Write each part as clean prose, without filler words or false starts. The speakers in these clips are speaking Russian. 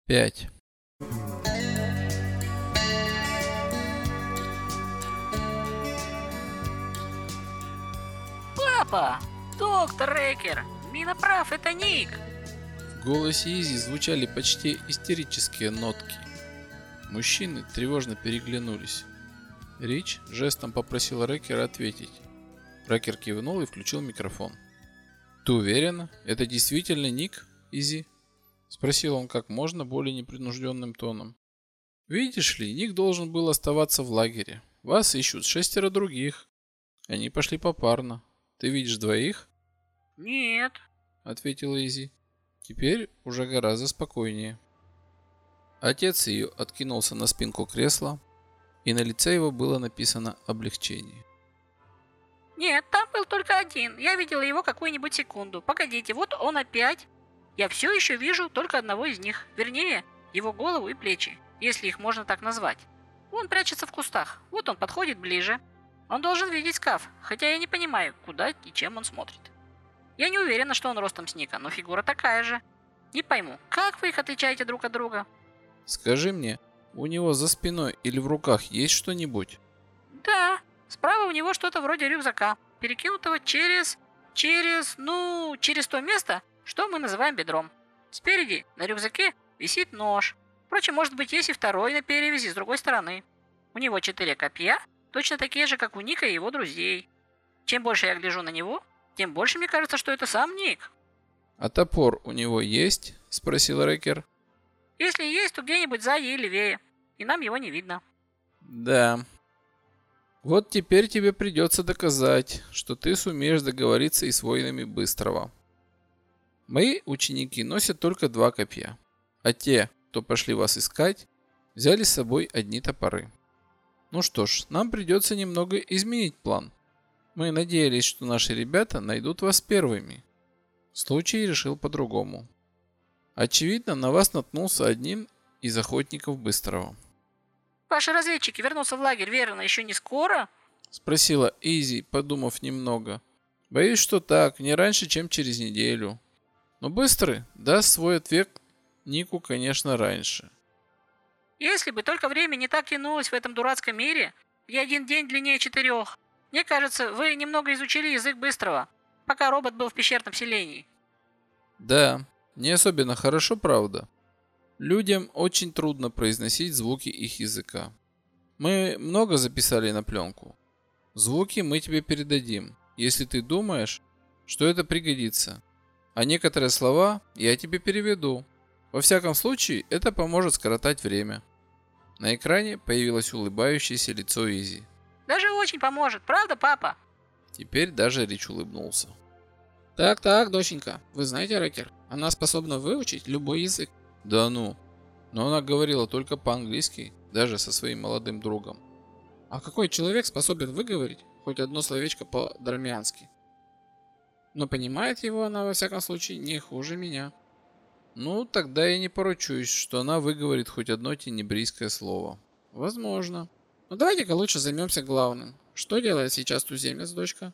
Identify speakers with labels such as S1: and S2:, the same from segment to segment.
S1: 5.
S2: Папа! Доктор Рекер! Миноправ, это Ник!
S1: В голосе Изи звучали почти истерические нотки. Мужчины тревожно переглянулись. Рич жестом попросил Рекера ответить. Рекер кивнул и включил микрофон. «Ты уверена? Это действительно Ник, Изи?» Спросил он как можно более непринужденным тоном. «Видишь ли, Ник должен был оставаться в лагере. Вас ищут 6 других. Они пошли попарно. Ты видишь 2?»
S2: Нет.
S1: Ответила Изи. Теперь уже гораздо спокойнее. Отец ее откинулся на спинку кресла, и на лице его было написано облегчение.
S2: Нет, там был только один. Я видела его какую-нибудь секунду. Погодите, вот он опять. Я все еще вижу только одного из них. Вернее, его голову и плечи, если их можно так назвать. Он прячется в кустах. Вот он подходит ближе. Он должен видеть Скаф, хотя я не понимаю, куда и чем он смотрит. Я не уверена, что он ростом с Ника, но фигура такая же. Не пойму, как вы их отличаете друг от друга?
S1: Скажи мне, у него за спиной или в руках есть что-нибудь?
S2: Да, справа у него что-то вроде рюкзака, перекинутого через то место, что мы называем бедром. Спереди на рюкзаке висит нож. Впрочем, может быть, есть и второй на перевязи с другой стороны. У него 4 копья, точно такие же, как у Ника и его друзей. Чем больше я гляжу на него, тем больше мне кажется, что это сам Ник.
S1: А топор у него есть? Спросил Рекер.
S2: Если есть, то где-нибудь сзади и левее, и нам его не видно.
S1: Да. Вот теперь тебе придется доказать, что ты сумеешь договориться и с воинами Быстрого. Мои ученики носят только 2 копья, а те, кто пошли вас искать, взяли с собой одни топоры. Ну что ж, нам придется немного изменить план. Мы надеялись, что наши ребята найдут вас первыми. Случай решил по-другому. Очевидно, на вас наткнулся один из охотников Быстрого.
S2: Ваши разведчики вернутся в лагерь, верно, еще не скоро?
S1: Спросила Изи, подумав немного. Боюсь, что так, не раньше, чем через неделю. Но Быстрый даст свой ответ Нику, конечно, раньше.
S2: Если бы только время не так тянулось в этом дурацком мире, где один день длиннее 4. Мне кажется, вы немного изучили язык Быстрого, пока робот был в пещерном селении.
S1: Да, не особенно хорошо, правда. Людям очень трудно произносить звуки их языка. Мы много записали на пленку. Звуки мы тебе передадим, если ты думаешь, что это пригодится. А некоторые слова я тебе переведу. Во всяком случае, это поможет скоротать время. На экране появилось улыбающееся лицо Изи.
S2: Даже очень поможет, правда, папа?
S1: Теперь даже Рич улыбнулся.
S3: Так, доченька, вы знаете, Рекер, она способна выучить любой язык.
S1: Да ну. Но она говорила только по-английски, даже со своим молодым другом.
S3: А какой человек способен выговорить хоть одно словечко по-дармиански? Но понимает его она, во всяком случае, не хуже меня.
S1: Ну, тогда я не поручусь, что она выговорит хоть одно тенебрийское слово.
S3: Возможно. Но давайте-ка лучше займемся главным. Что делает сейчас туземец, дочка?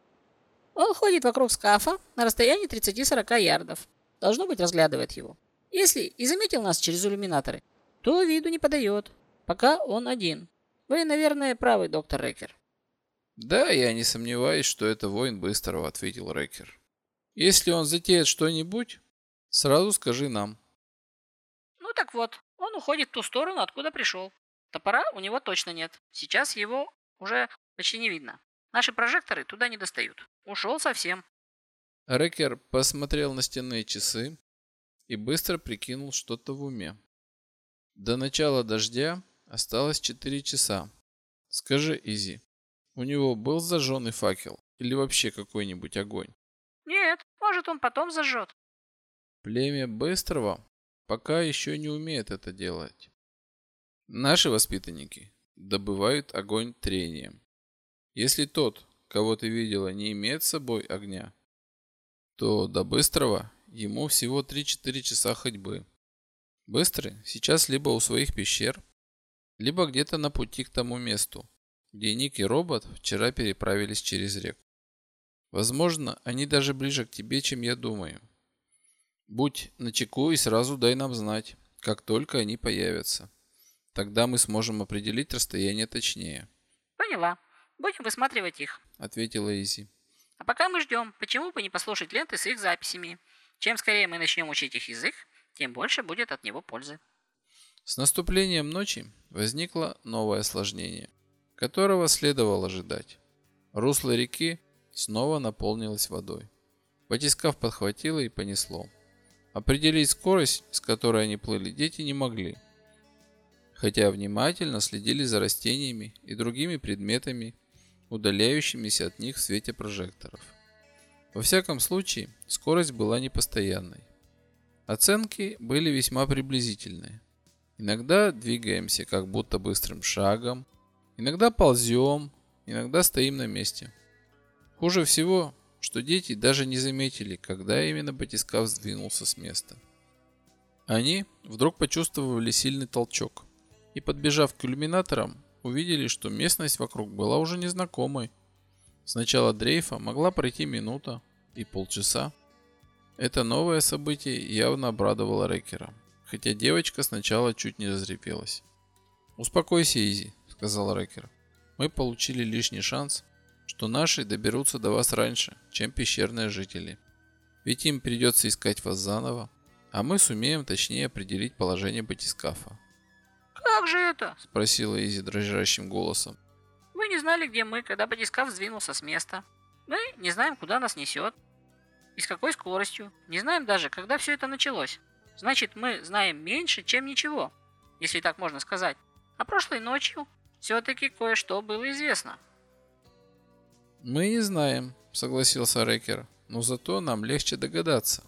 S3: Он ходит вокруг Скафа на расстоянии 30-40 ярдов. Должно быть, разглядывает его. Если и заметил нас через иллюминаторы, то виду не подает, пока он один. Вы, наверное, правы, доктор Рекер.
S1: Да, я не сомневаюсь, что это воин Быстрого, ответил Рекер. Если он затеет что-нибудь, сразу скажи нам.
S2: Ну так вот, он уходит в ту сторону, откуда пришел. Топора у него точно нет. Сейчас его уже почти не видно. Наши прожекторы туда не достают. Ушел совсем.
S1: Рекер посмотрел на стенные часы и быстро прикинул что-то в уме. До начала дождя осталось 4 часа. Скажи, Изи, у него был зажженный факел или вообще какой-нибудь огонь?
S2: Нет, может, он потом зажжет.
S1: Племя Быстрого пока еще не умеет это делать. Наши воспитанники добывают огонь трением. Если тот, кого ты видела, не имеет с собой огня, то до Быстрого ему всего 3-4 часа ходьбы. Быстрый сейчас либо у своих пещер, либо где-то на пути к тому месту, где Ник и робот вчера переправились через реку. Возможно, они даже ближе к тебе, чем я думаю. Будь начеку и сразу дай нам знать, как только они появятся. Тогда мы сможем определить расстояние точнее.
S2: Поняла. Будем высматривать их.
S1: Ответила Изи.
S2: А пока мы ждем, почему бы не послушать ленты с их записями? Чем скорее мы начнем учить их язык, тем больше будет от него пользы.
S1: С наступлением ночи возникло новое осложнение, которого следовало ожидать. Русло реки снова наполнилось водой. Батискаф подхватило и понесло. Определить скорость, с которой они плыли, дети не могли, хотя внимательно следили за растениями и другими предметами, удаляющимися от них в свете прожекторов. Во всяком случае, скорость была непостоянной. Оценки были весьма приблизительные. Иногда двигаемся как будто быстрым шагом, иногда ползем, иногда стоим на месте. Хуже всего, что дети даже не заметили, когда именно батискаф сдвинулся с места. Они вдруг почувствовали сильный толчок и, подбежав к иллюминаторам, увидели, что местность вокруг была уже незнакомой. С начала дрейфа могла пройти минута и полчаса. Это новое событие явно обрадовало Рекера, хотя девочка сначала чуть не разревелась. «Успокойся, Изи», — сказал Рекер. «Мы получили лишний шанс, что наши доберутся до вас раньше, чем пещерные жители. Ведь им придется искать вас заново, а мы сумеем точнее определить положение батискафа».
S2: «Как же это?» –
S1: спросила Изи дрожащим голосом.
S2: «Вы не знали, где мы, когда батискаф сдвинулся с места. Мы не знаем, куда нас несет и с какой скоростью. Не знаем даже, когда все это началось. Значит, мы знаем меньше, чем ничего, если так можно сказать. А прошлой ночью все-таки кое-что было известно».
S1: «Мы не знаем», — согласился Рекер, — «но зато нам легче догадаться.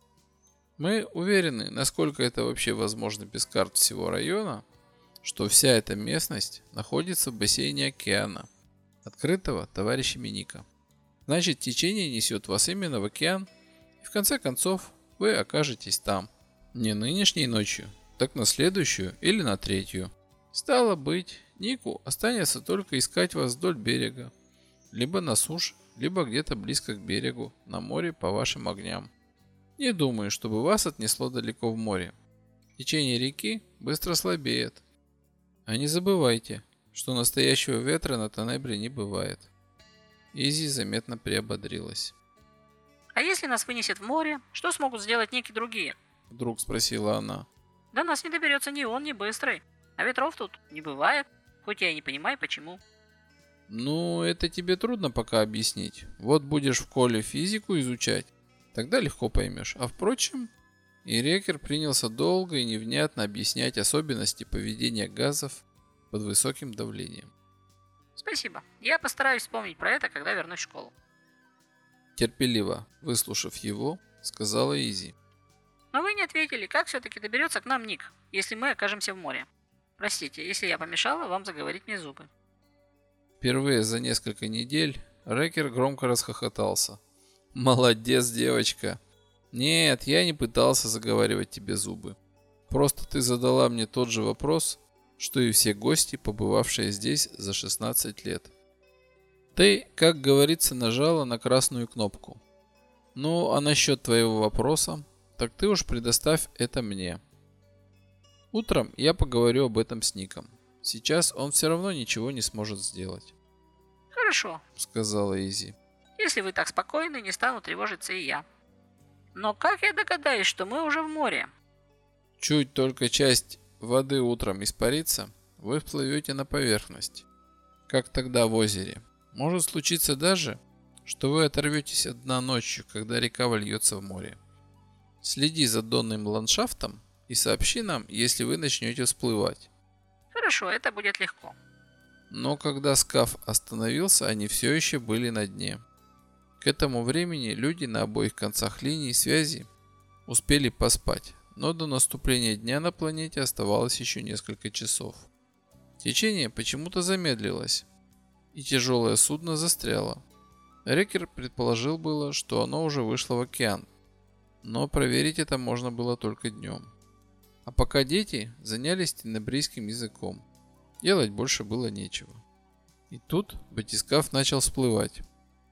S1: Мы уверены, насколько это вообще возможно без карт всего района, что вся эта местность находится в бассейне океана, открытого товарищами Ника. Значит, течение несет вас именно в океан, и в конце концов вы окажетесь там. Не нынешней ночью, так на следующую или на третью. Стало быть, Нику останется только искать вас вдоль берега, либо на суше, либо где-то близко к берегу, на море по вашим огням. Не думаю, чтобы вас отнесло далеко в море. Течение реки быстро слабеет. А не забывайте, что настоящего ветра на Тенебре не бывает». Изи заметно приободрилась.
S2: «А если нас вынесет в море, что смогут сделать некие другие?»
S1: Вдруг спросила она.
S2: «До нас не доберется ни он, ни Быстрый. А ветров тут не бывает, хоть я и не понимаю, почему».
S1: «Ну, это тебе трудно пока объяснить. Вот будешь в школе физику изучать, тогда легко поймешь. А впрочем...» И Рекер принялся долго и невнятно объяснять особенности поведения газов под высоким давлением.
S2: «Спасибо. Я постараюсь вспомнить про это, когда вернусь в школу».
S1: Терпеливо выслушав его, сказала Изи.
S2: «Но вы не ответили, как все-таки доберется к нам Ник, если мы окажемся в море. Простите, если я помешала вам заговорить мне зубы».
S1: Впервые за несколько недель Рекер громко расхохотался. «Молодец, девочка! Нет, я не пытался заговаривать тебе зубы. Просто ты задала мне тот же вопрос, что и все гости, побывавшие здесь за 16 лет. Ты, как говорится, нажала на красную кнопку. Ну, а насчет твоего вопроса, так ты уж предоставь это мне. Утром я поговорю об этом с Ником. Сейчас он все равно ничего не сможет сделать».
S2: «Хорошо»,
S1: — сказала Изи.
S2: «если вы так спокойны, не стану тревожиться и я. Но как я догадаюсь, что мы уже в море?»
S1: Чуть только часть воды утром испарится, вы всплывете на поверхность, как тогда в озере. Может случиться даже, что вы оторветесь от дна ночью, когда река вольется в море. Следи за донным ландшафтом и сообщи нам, если вы начнете всплывать».
S2: «Хорошо, это будет легко».
S1: Но когда скаф остановился, они все еще были на дне. К этому времени люди на обоих концах линии связи успели поспать, но до наступления дня на планете оставалось еще несколько часов. Течение почему-то замедлилось, и тяжелое судно застряло. Рекер предположил было, что оно уже вышло в океан, но проверить это можно было только днем. А пока дети занялись тенебрийским языком, делать больше было нечего. И тут батискаф начал всплывать.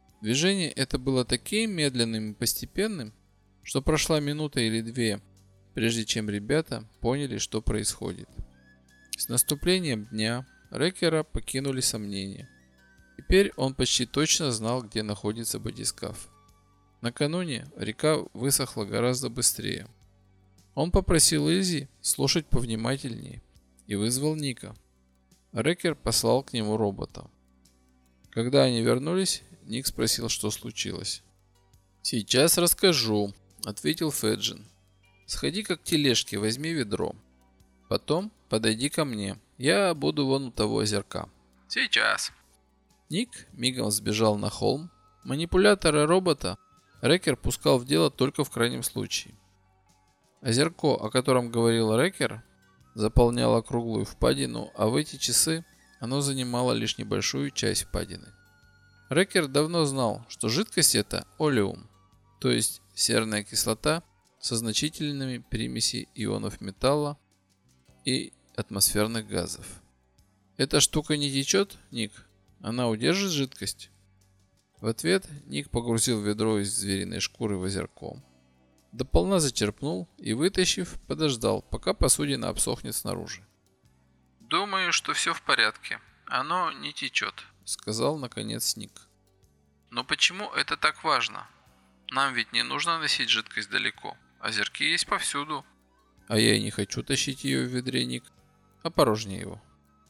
S1: Движение это было таким медленным и постепенным, что прошла минута или две, прежде чем ребята поняли, что происходит. С наступлением дня Рекера покинули сомнения. Теперь он почти точно знал, где находится батискаф. Накануне река высохла гораздо быстрее. Он попросил Изи слушать повнимательнее и вызвал Ника. Рекер послал к нему робота. Когда они вернулись, Ник спросил, что случилось. «Сейчас расскажу», — ответил Феджин. «Сходи-ка к тележке, возьми ведро. Потом подойди ко мне. Я буду вон у того озерка».
S4: Сейчас.
S1: Ник мигом сбежал на холм. Манипулятора робота Рекер пускал в дело только в крайнем случае. Озерко, о котором говорил Рекер, заполняло круглую впадину, а в эти часы оно занимало лишь небольшую часть впадины. Рекер давно знал, что жидкость это олеум, то есть серная кислота со значительными примесями ионов металла и атмосферных газов. «Эта штука не течет, Ник? Она удержит жидкость?» В ответ Ник погрузил ведро из звериной шкуры в озерко, дополна зачерпнул и, вытащив, подождал, пока посудина обсохнет снаружи.
S4: Думаю, что все в порядке. Оно не течет.
S1: Сказал наконец Ник.
S4: Но почему это так важно? Нам ведь не нужно носить жидкость далеко. Озерки есть повсюду.
S1: А я и не хочу тащить ее в ведре, Ник. Опорожни его.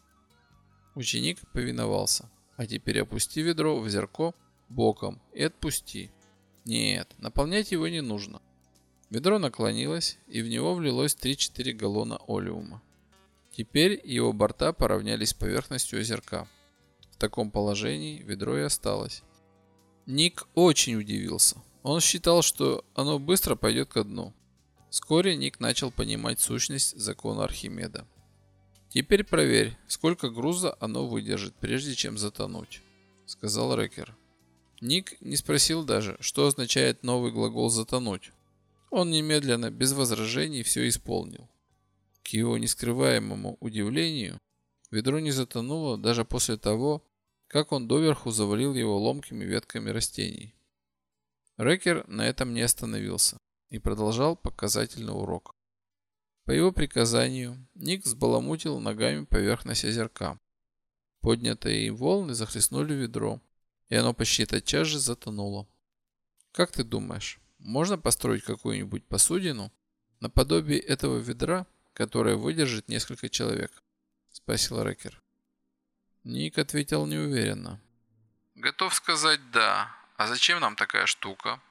S1: Ученик повиновался. А теперь опусти ведро в озерко боком и отпусти. Нет, наполнять его не нужно. Ведро наклонилось, и в него влилось 3-4 галлона олеума. Теперь его борта поравнялись с поверхностью озерка. В таком положении ведро и осталось. Ник очень удивился. Он считал, что оно быстро пойдет ко дну. Вскоре Ник начал понимать сущность закона Архимеда. «Теперь проверь, сколько груза оно выдержит, прежде чем затонуть», — сказал Рекер. Ник не спросил даже, что означает новый глагол «затонуть». Он немедленно, без возражений, все исполнил. К его нескрываемому удивлению, ведро не затонуло даже после того, как он доверху завалил его ломкими ветками растений. Рекер на этом не остановился и продолжал показательный урок. По его приказанию Ник взбаламутил ногами поверхность озерка. Поднятые им волны захлестнули ведро, и оно почти тотчас же затонуло. «Как ты думаешь, можно построить какую-нибудь посудину наподобие этого ведра, которое выдержит несколько человек?» — спросил Рекер. Ник ответил неуверенно.
S4: Готов сказать да. А зачем нам такая штука?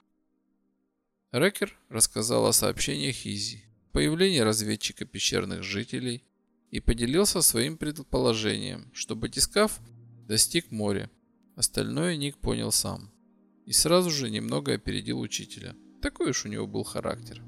S1: Рекер рассказал о сообщениях Изи, появлении разведчика пещерных жителей и поделился своим предположением, что батискаф достиг моря. Остальное Ник понял сам. И сразу же немного опередил учителя. Такой уж у него был характер.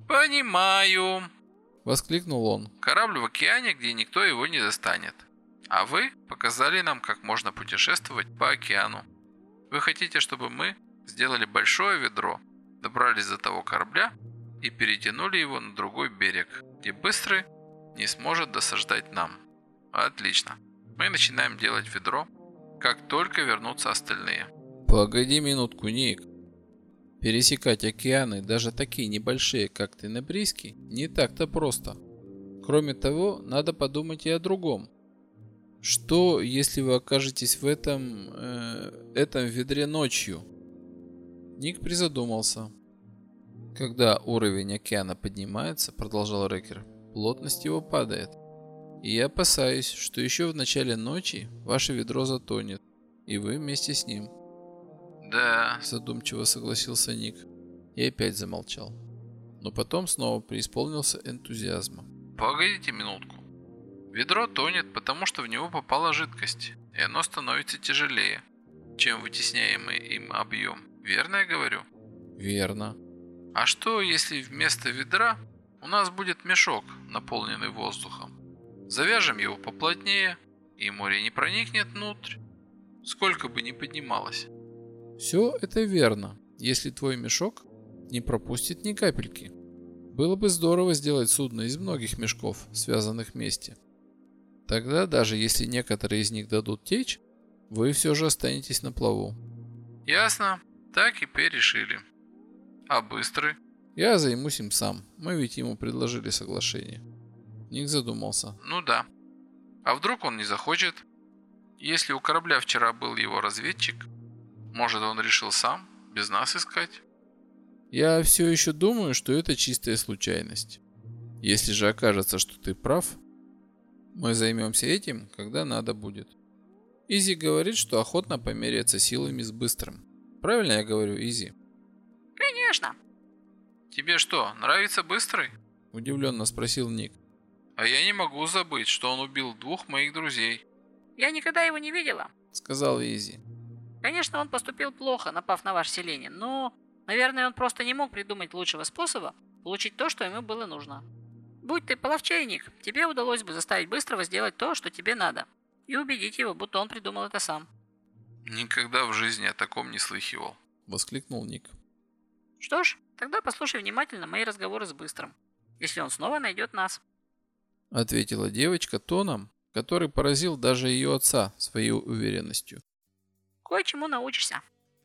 S4: Понимаю.
S1: Воскликнул он.
S4: Корабль в океане, где никто его не достанет. А вы показали нам, как можно путешествовать по океану. Вы хотите, чтобы мы сделали большое ведро, добрались до того корабля и перетянули его на другой берег, где Быстрый не сможет досаждать нам. Отлично. Мы начинаем делать ведро, как только вернутся остальные.
S1: Погоди минутку, Ник. Пересекать океаны, даже такие небольшие, как Тенебрийский, не так-то просто. Кроме того, надо подумать и о другом. Что, если вы окажетесь в этом ведре ночью? Ник призадумался. Когда уровень океана поднимается, продолжал Рекер, плотность его падает. И я опасаюсь, что еще в начале ночи ваше ведро затонет, и вы вместе с ним.
S4: Да,
S1: Задумчиво согласился Ник и опять замолчал. Но потом снова преисполнился энтузиазма.
S4: Погодите минутку. Ведро тонет, потому что в него попала жидкость, и оно становится тяжелее, чем вытесняемый им объем. Верно я говорю?
S1: Верно.
S4: А что, если вместо ведра у нас будет мешок, наполненный воздухом? Завяжем его поплотнее, и море не проникнет внутрь, сколько бы ни поднималось.
S1: Все это верно, если твой мешок не пропустит ни капельки. Было бы здорово сделать судно из многих мешков, связанных вместе. Тогда, даже если некоторые из них дадут течь, вы все же останетесь на плаву.
S4: Ясно, так и решили. А Быстрый?
S1: Я займусь им сам. Мы ведь ему предложили соглашение. Ник задумался.
S4: Ну да. А вдруг он не захочет? Если у корабля вчера был его разведчик, может, он решил сам, без нас искать?
S1: Я все еще думаю, что это чистая случайность. Если же окажется, что ты прав, мы займемся этим, когда надо будет. Изи говорит, что охотно померяется силами с Быстрым. Правильно я говорю, Изи?
S2: Конечно.
S4: Тебе что, нравится Быстрый?
S1: Удивленно спросил Ник.
S4: А я не могу забыть, что он убил 2 моих друзей.
S2: Я никогда его не видела.
S1: Сказал Изи.
S2: Конечно, он поступил плохо, напав на ваше селение, но, наверное, он просто не мог придумать лучшего способа получить то, что ему было нужно. Будь ты половчей, Ник, тебе удалось бы заставить Быстрого сделать то, что тебе надо, и убедить его, будто он придумал это сам.
S4: Никогда в жизни о таком не слыхивал.
S1: Воскликнул Ник.
S2: Что ж, тогда послушай внимательно мои разговоры с Быстрым, если он снова найдет нас.
S1: Ответила девочка тоном, который поразил даже ее отца своей уверенностью.
S2: Кое-чему научишься.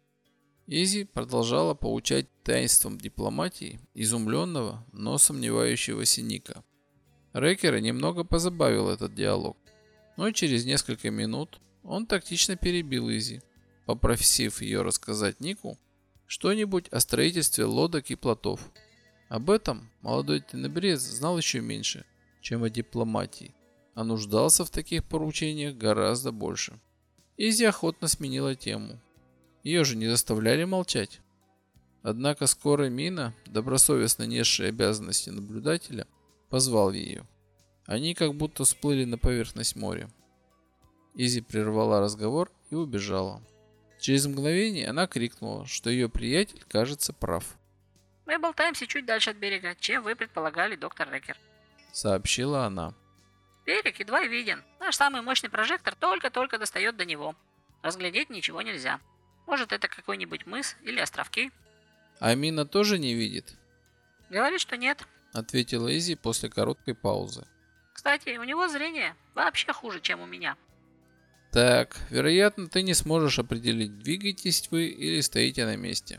S1: Изи продолжала поучать таинствам дипломатии изумленного, но сомневающегося Ника. Рекера немного позабавил этот диалог, но через несколько минут он тактично перебил Изи, попросив ее рассказать Нику что-нибудь о строительстве лодок и плотов. Об этом молодой тенебрец знал еще меньше, чем о дипломатии, а нуждался в таких поручениях гораздо больше. Изи охотно сменила тему. Ее же не заставляли молчать. Однако скоро Мина, добросовестно несший обязанности наблюдателя, позвал ее. Они как будто всплыли на поверхность моря. Изи прервала разговор и убежала. Через мгновение она крикнула, что ее приятель, кажется, прав.
S2: Мы болтаемся чуть дальше от берега, чем вы предполагали, доктор Рекер.
S1: Сообщила она.
S2: Берег едва виден. Наш самый мощный прожектор только-только достает до него. Разглядеть ничего нельзя. Может, это какой-нибудь мыс или островки?
S1: А Мина тоже не видит?
S2: Говорит, что нет.
S1: Ответила Изи после короткой паузы.
S2: Кстати, у него зрение вообще хуже, чем у меня.
S1: Так, вероятно, ты не сможешь определить, двигаетесь вы или стоите на месте.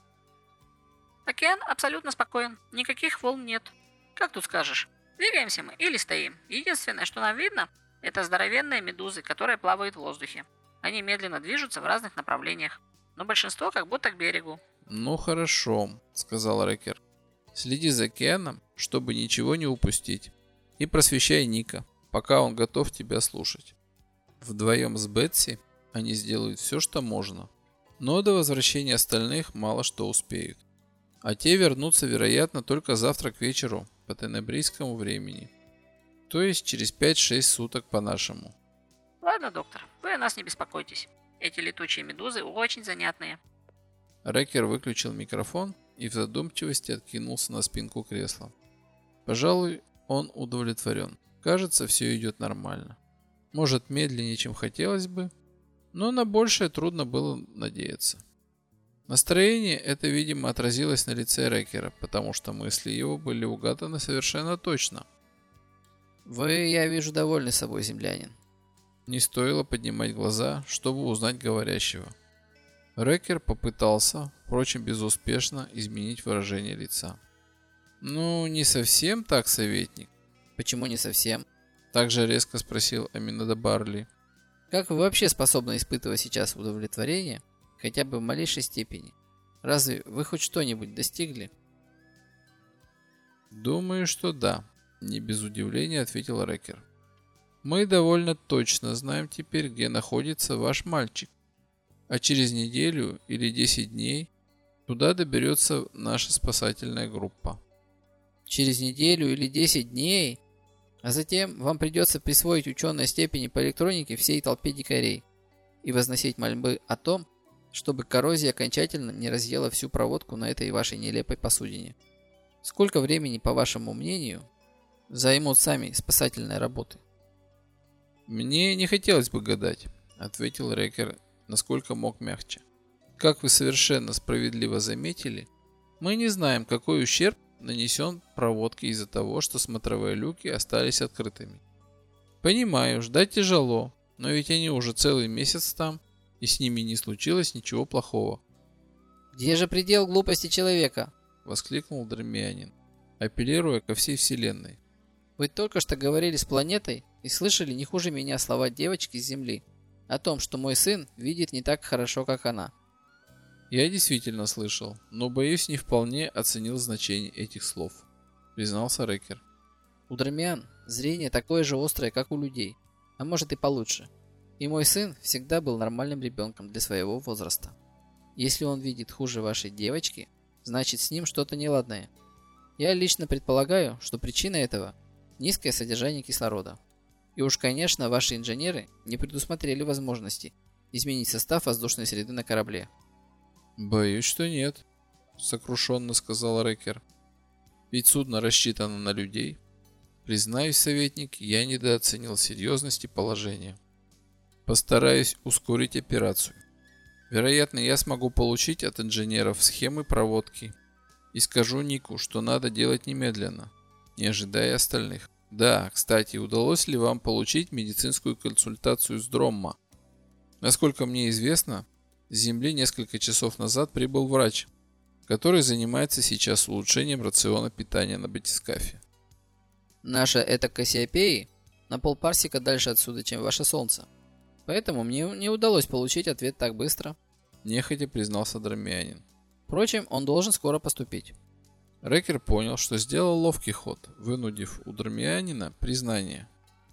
S2: Океан абсолютно спокоен. Никаких волн нет. Как тут скажешь? Двигаемся мы или стоим. Единственное, что нам видно, это здоровенные медузы, которые плавают в воздухе. Они медленно движутся в разных направлениях, но большинство как будто к берегу.
S1: Ну хорошо, сказал Рекер. Следи за океаном, чтобы ничего не упустить. И просвещай Ника, пока он готов тебя слушать. Вдвоем с Бетси они сделают все, что можно. Но до возвращения остальных мало что успеют. А те вернутся, вероятно, только завтра к вечеру по тенебрийскому времени. То есть через 5-6 суток по нашему.
S2: Ладно, доктор, вы о нас не беспокойтесь. Эти летучие медузы очень занятные.
S1: Рекер выключил микрофон и в задумчивости откинулся на спинку кресла. Пожалуй, он удовлетворен. Кажется, все идет нормально. Может, медленнее, чем хотелось бы, но на большее трудно было надеяться. Настроение это, видимо, отразилось на лице Рекера, потому что мысли его были угаданы совершенно точно.
S3: Вы, я вижу, довольны собой, землянин.
S1: Не стоило поднимать глаза, чтобы узнать говорящего. Рекер попытался, впрочем, безуспешно изменить выражение лица. «Ну, не совсем так, советник».
S3: Почему не совсем?
S1: Также резко спросил Аминада Барли.
S3: Как вы вообще способны испытывать сейчас удовлетворение, хотя бы в малейшей степени? Разве вы хоть что-нибудь достигли?
S1: Думаю, что да, не без удивления ответил Рекер. Мы довольно точно знаем теперь, где находится ваш мальчик. А через неделю или 10 дней туда доберется наша спасательная группа.
S3: Через неделю или 10 дней? А затем вам придется присвоить ученые степени по электронике всей толпе дикарей и возносить мольбы о том, чтобы коррозия окончательно не разъела всю проводку на этой вашей нелепой посудине. Сколько времени, по вашему мнению, займут сами спасательные работы?
S1: Мне не хотелось бы гадать, ответил Рекер, насколько мог мягче. Как вы совершенно справедливо заметили, мы не знаем, какой ущерб нанесен проводке из-за того, что смотровые люки остались открытыми. Понимаю, ждать тяжело, но ведь они уже целый месяц там, и с ними не случилось ничего плохого.
S3: Где же предел глупости человека?
S1: воскликнул Драмианин, апеллируя ко всей вселенной.
S3: Вы только что говорили с планетой и слышали не хуже меня слова девочки с Земли о том, что мой сын видит не так хорошо, как она.
S1: Я действительно слышал, но, боюсь, не вполне оценил значение этих слов, признался Рекер.
S3: У Драмиан зрение такое же острое, как у людей, а может и получше. И мой сын всегда был нормальным ребенком для своего возраста. Если он видит хуже вашей девочки, значит с ним что-то неладное. Я лично предполагаю, что причина этого – низкое содержание кислорода. И уж, конечно, ваши инженеры не предусмотрели возможности изменить состав воздушной среды на корабле.
S1: «Боюсь, что нет», – сокрушенно сказал Рекер. «Ведь судно рассчитано на людей. Признаюсь, советник, я недооценил серьезности положения. Постараюсь ускорить операцию. Вероятно, я смогу получить от инженеров схемы проводки и скажу Нику, что надо делать немедленно, не ожидая остальных. Да, кстати, удалось ли вам получить медицинскую консультацию с Дромма? Насколько мне известно, с Земли несколько часов назад прибыл врач, который занимается сейчас улучшением рациона питания на батискафе.
S3: Наша это Кассиопеи на полпарсека дальше отсюда, чем ваше Солнце. Поэтому мне не удалось получить ответ так быстро.
S1: Нехотя признался Драмианин.
S3: Впрочем, он должен скоро поступить.
S1: Рекер понял, что сделал ловкий ход, вынудив у Драмианина признание.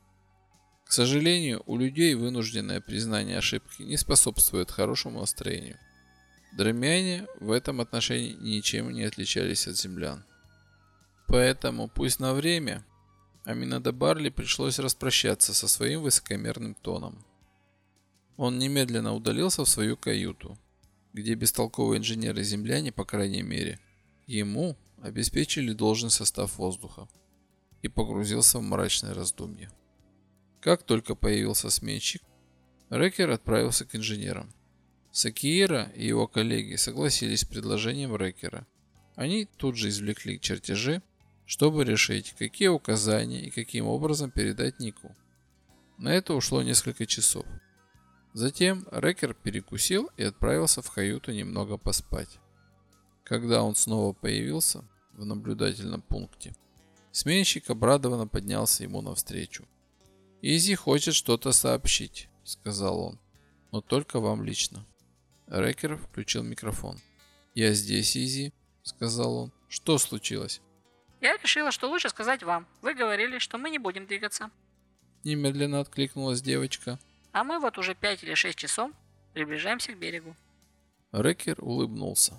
S1: К сожалению, у людей вынужденное признание ошибки не способствует хорошему настроению. Драмиане в этом отношении ничем не отличались от землян. Поэтому, пусть на время, Аминадабарли пришлось распрощаться со своим высокомерным тоном. Он немедленно удалился в свою каюту, где бестолковые инженеры-земляне, по крайней мере, ему обеспечили должный состав воздуха, и погрузился в мрачное раздумье. Как только появился сменщик, Рекер отправился к инженерам. Сакиира и его коллеги согласились с предложением Рекера. Они тут же извлекли чертежи, чтобы решить, какие указания и каким образом передать Нику. На это ушло несколько часов. Затем Рекер перекусил и отправился в каюту немного поспать. Когда он снова появился в наблюдательном пункте, сменщик обрадованно поднялся ему навстречу. «Изи хочет что-то сообщить», — сказал он, — «но только вам лично». Рекер включил микрофон. «Я здесь, Изи», — сказал он. «Что случилось?»
S2: Я решила, что лучше сказать вам. Вы говорили, что мы не будем двигаться.
S1: Немедленно откликнулась девочка.
S2: А мы вот уже 5 или 6 часов приближаемся к берегу.
S1: Рекер улыбнулся.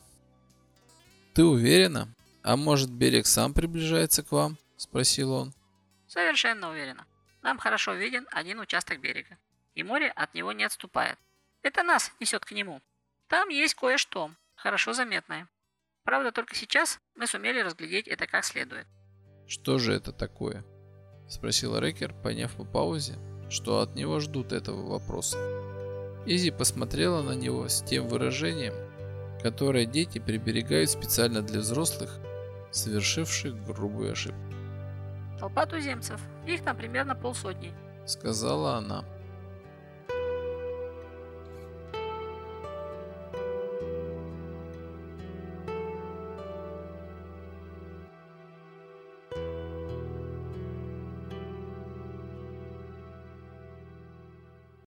S1: «Ты уверена? А может, берег сам приближается к вам?» – спросил он.
S2: Совершенно уверена. Нам хорошо виден один участок берега, и море от него не отступает. Это нас несет к нему. Там есть кое-что, хорошо заметное. Правда, только сейчас мы сумели разглядеть это как следует.
S1: «Что же это такое?» – спросил Рекер, поняв по паузе, что от него ждут этого вопроса. Изи посмотрела на него с тем выражением, которое дети приберегают специально для взрослых, совершивших грубую ошибку.
S2: Толпа туземцев, их там примерно полсотни.
S1: Сказала она.